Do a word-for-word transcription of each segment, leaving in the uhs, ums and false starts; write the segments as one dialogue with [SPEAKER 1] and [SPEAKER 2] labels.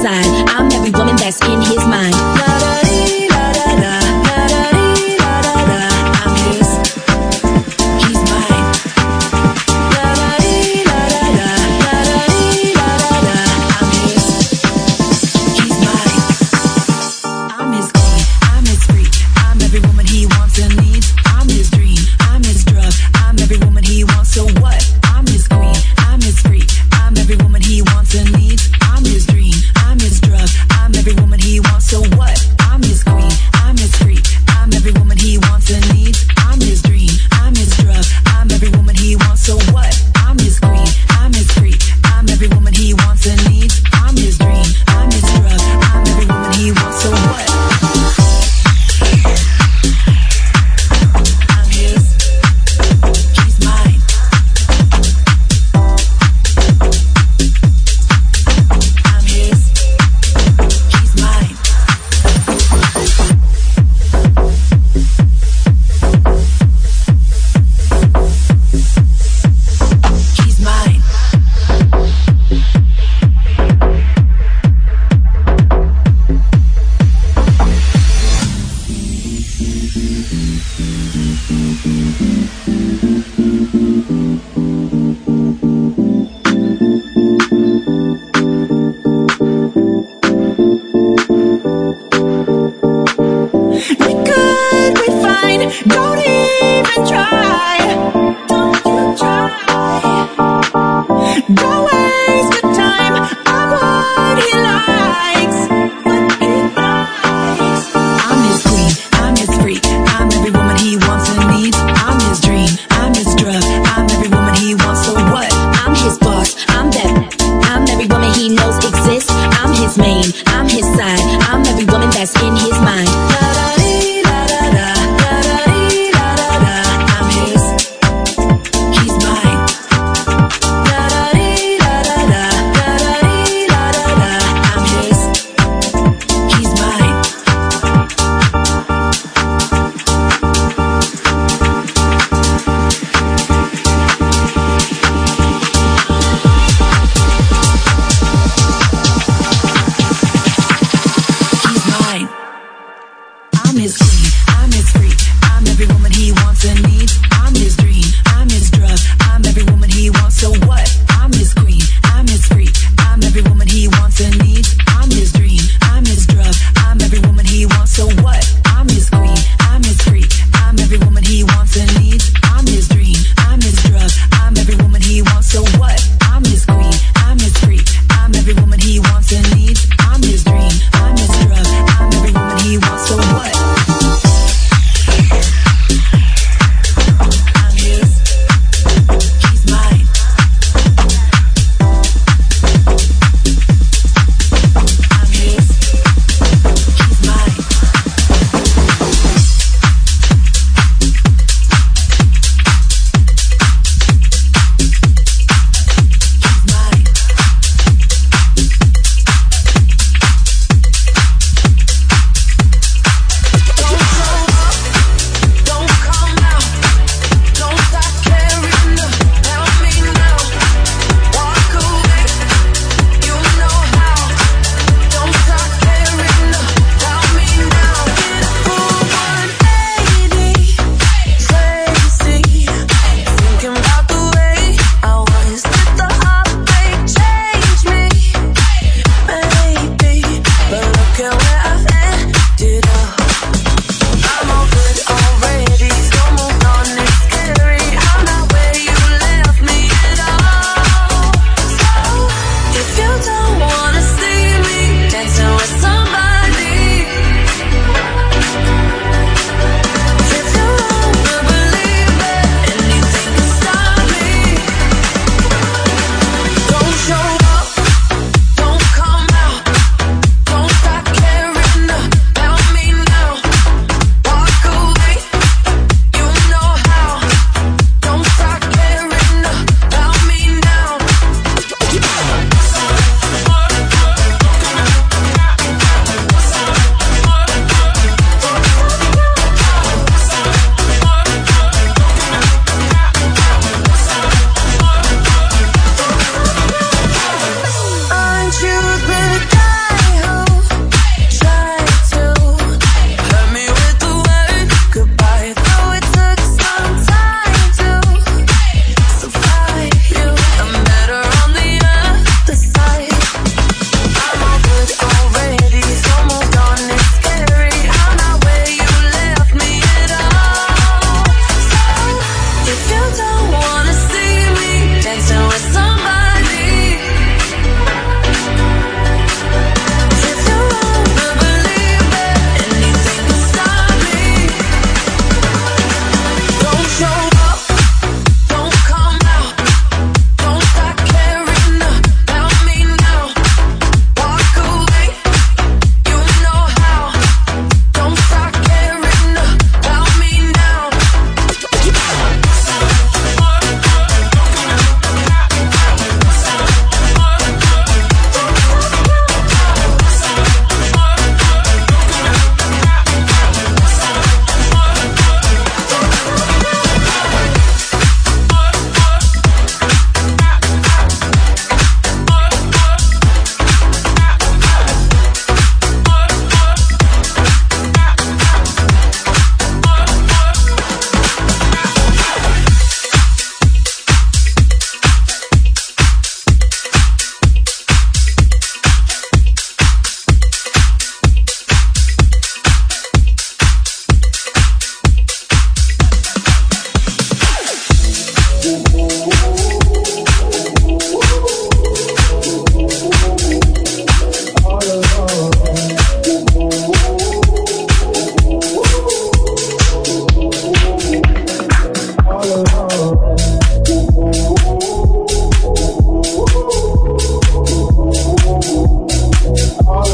[SPEAKER 1] side. I'm every woman that's in his mind. La-da-dee-la-da-da, la-da-dee-la-da-da. I'm his, he's mine. La-da-dee-la-da-da, la-da-dee-la-da-da. I'm his, he's mine. I'm his queen, I'm his freak. I'm every woman he wants and needs. I'm his dream, I'm his drug. I'm every woman he wants, so what? I'm his queen, I'm his freak. I'm every woman he wants and needs. I'm his dream, I'm his drug. I'm every woman he wants, so what? I'm his queen, I'm his freak. I'm every woman he wants and needs. I'm his dream, I'm his drug. I'm every woman he wants, so what? I'm his queen, I'm his freak. I'm every woman he wants and needs. I'm his dream, I'm his drug. I'm every woman he wants, so what? I'm his, he's mine. I'm his, he's mine. He's mine. We good, we fine. Don't even try. Don't you try. Don't waste the time on what he likes. What he likes. I'm his queen, I'm his freak. I'm every woman he wants and needs. I'm his dream, I'm his drug. I'm every woman he wants, so what? I'm his boss, I'm that. I'm every woman he knows exists. I'm his main, I'm his side. I'm every woman that's in his mind. La-da-dee-la-da-da, la-da-dee-la-da-da. I'm his, he's mine. La-da-dee-la-da-da, la-da-dee-la-da-da. I'm his, he's mine.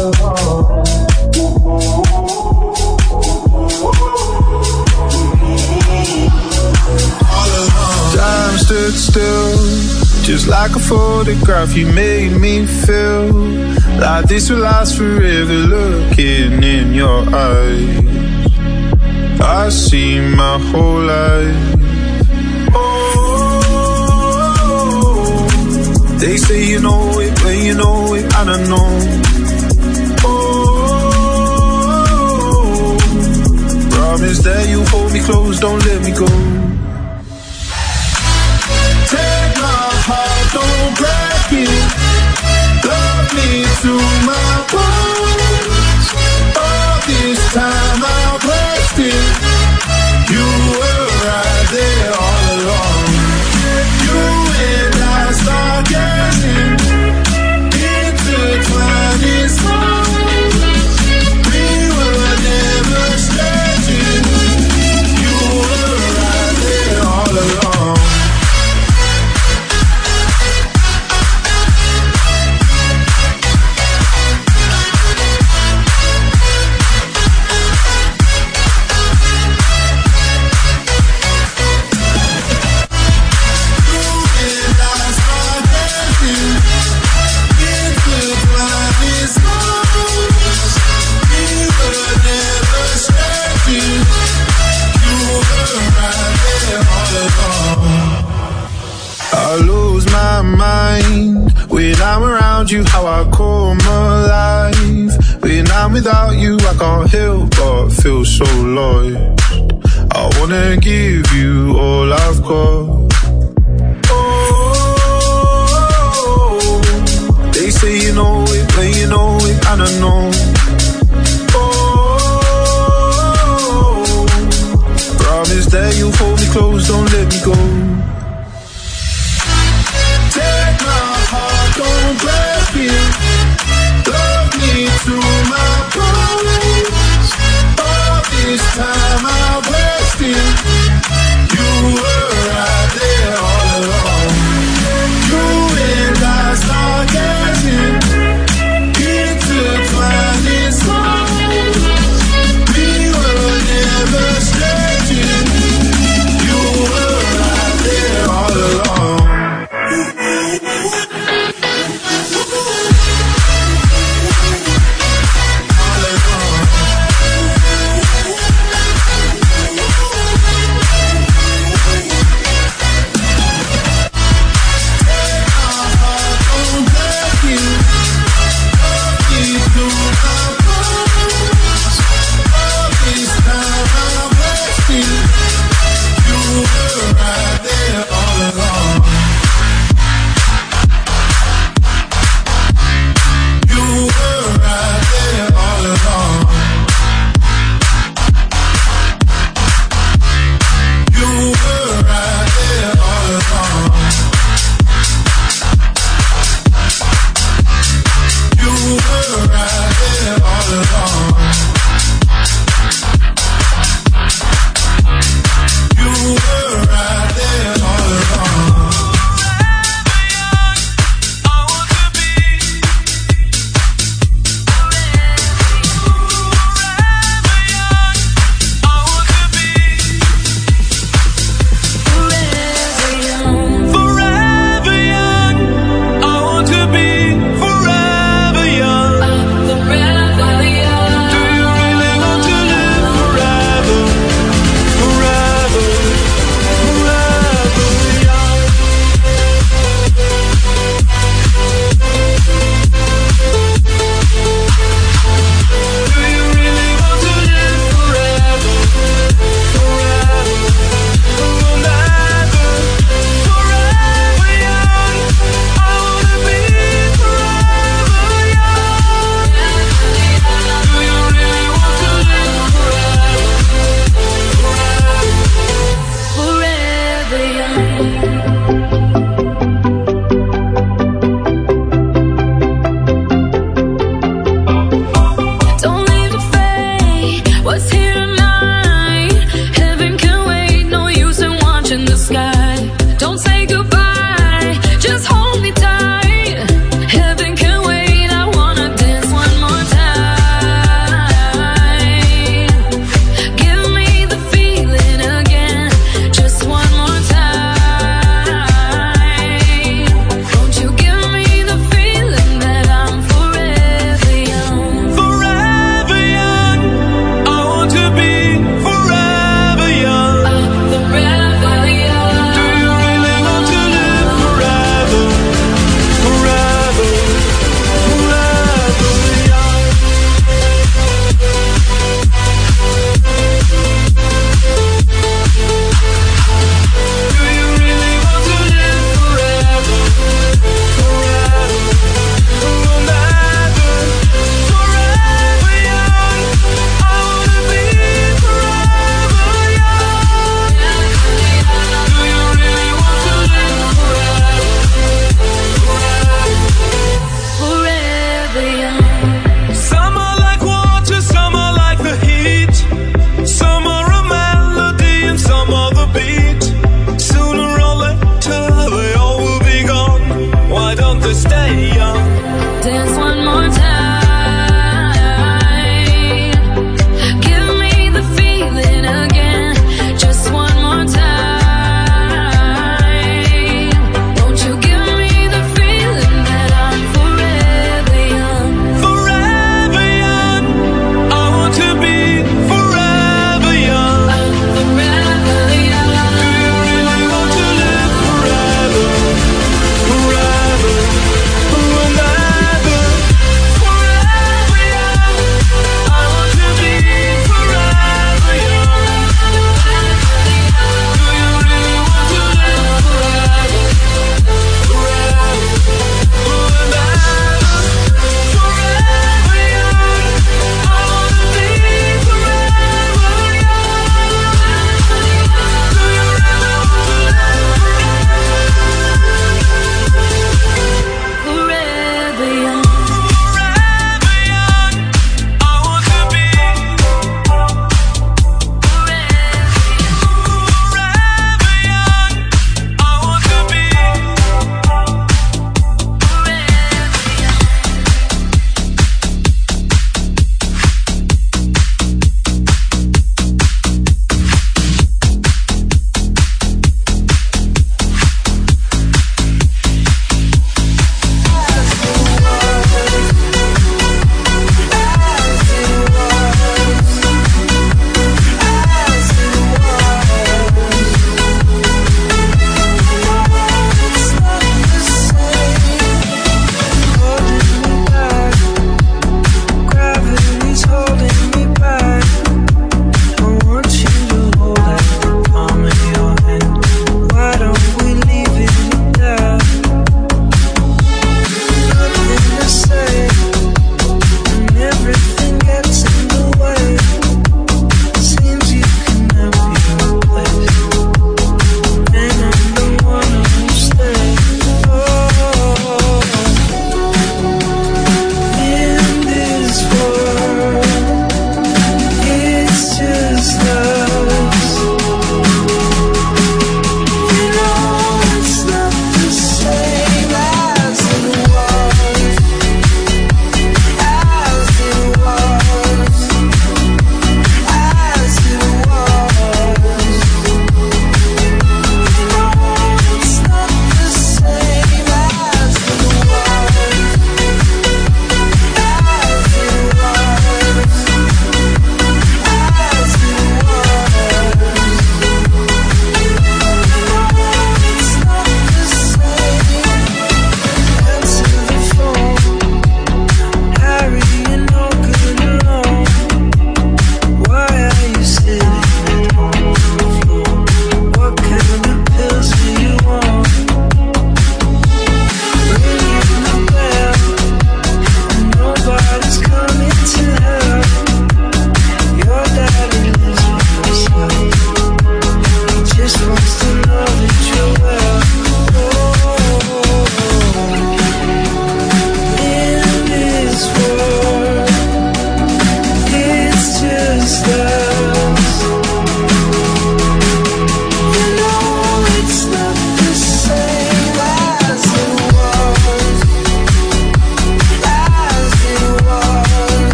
[SPEAKER 2] Time stood still, just like a photograph. You made me feel like this will last forever. Looking in your eyes, I see my whole life. Oh, they say you know it when you know it, I don't know. Oh, promise that you hold me close, don't let me go. Take my heart, don't break it. Love me to my bones. All this time I've wasted. You were right there all along. You and I start getting intertwined in songs. We were never stretching. You were right there all along. I lose my mind when I'm around you, how I come alive. When I'm without you, I can't help but feel so lost. I wanna give you all I've got. Oh, they say you know it when you know it, I don't know. Oh, promise that you hold me close, don't let me go. Take my heart, don't break it. Love me to my bones. All this time I've wasted. You were right there all along. You and I start getting intertwined in songs. We were never stretching. You were right.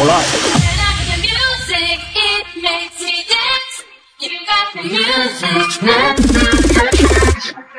[SPEAKER 3] spettacolare.
[SPEAKER 4] You got the music.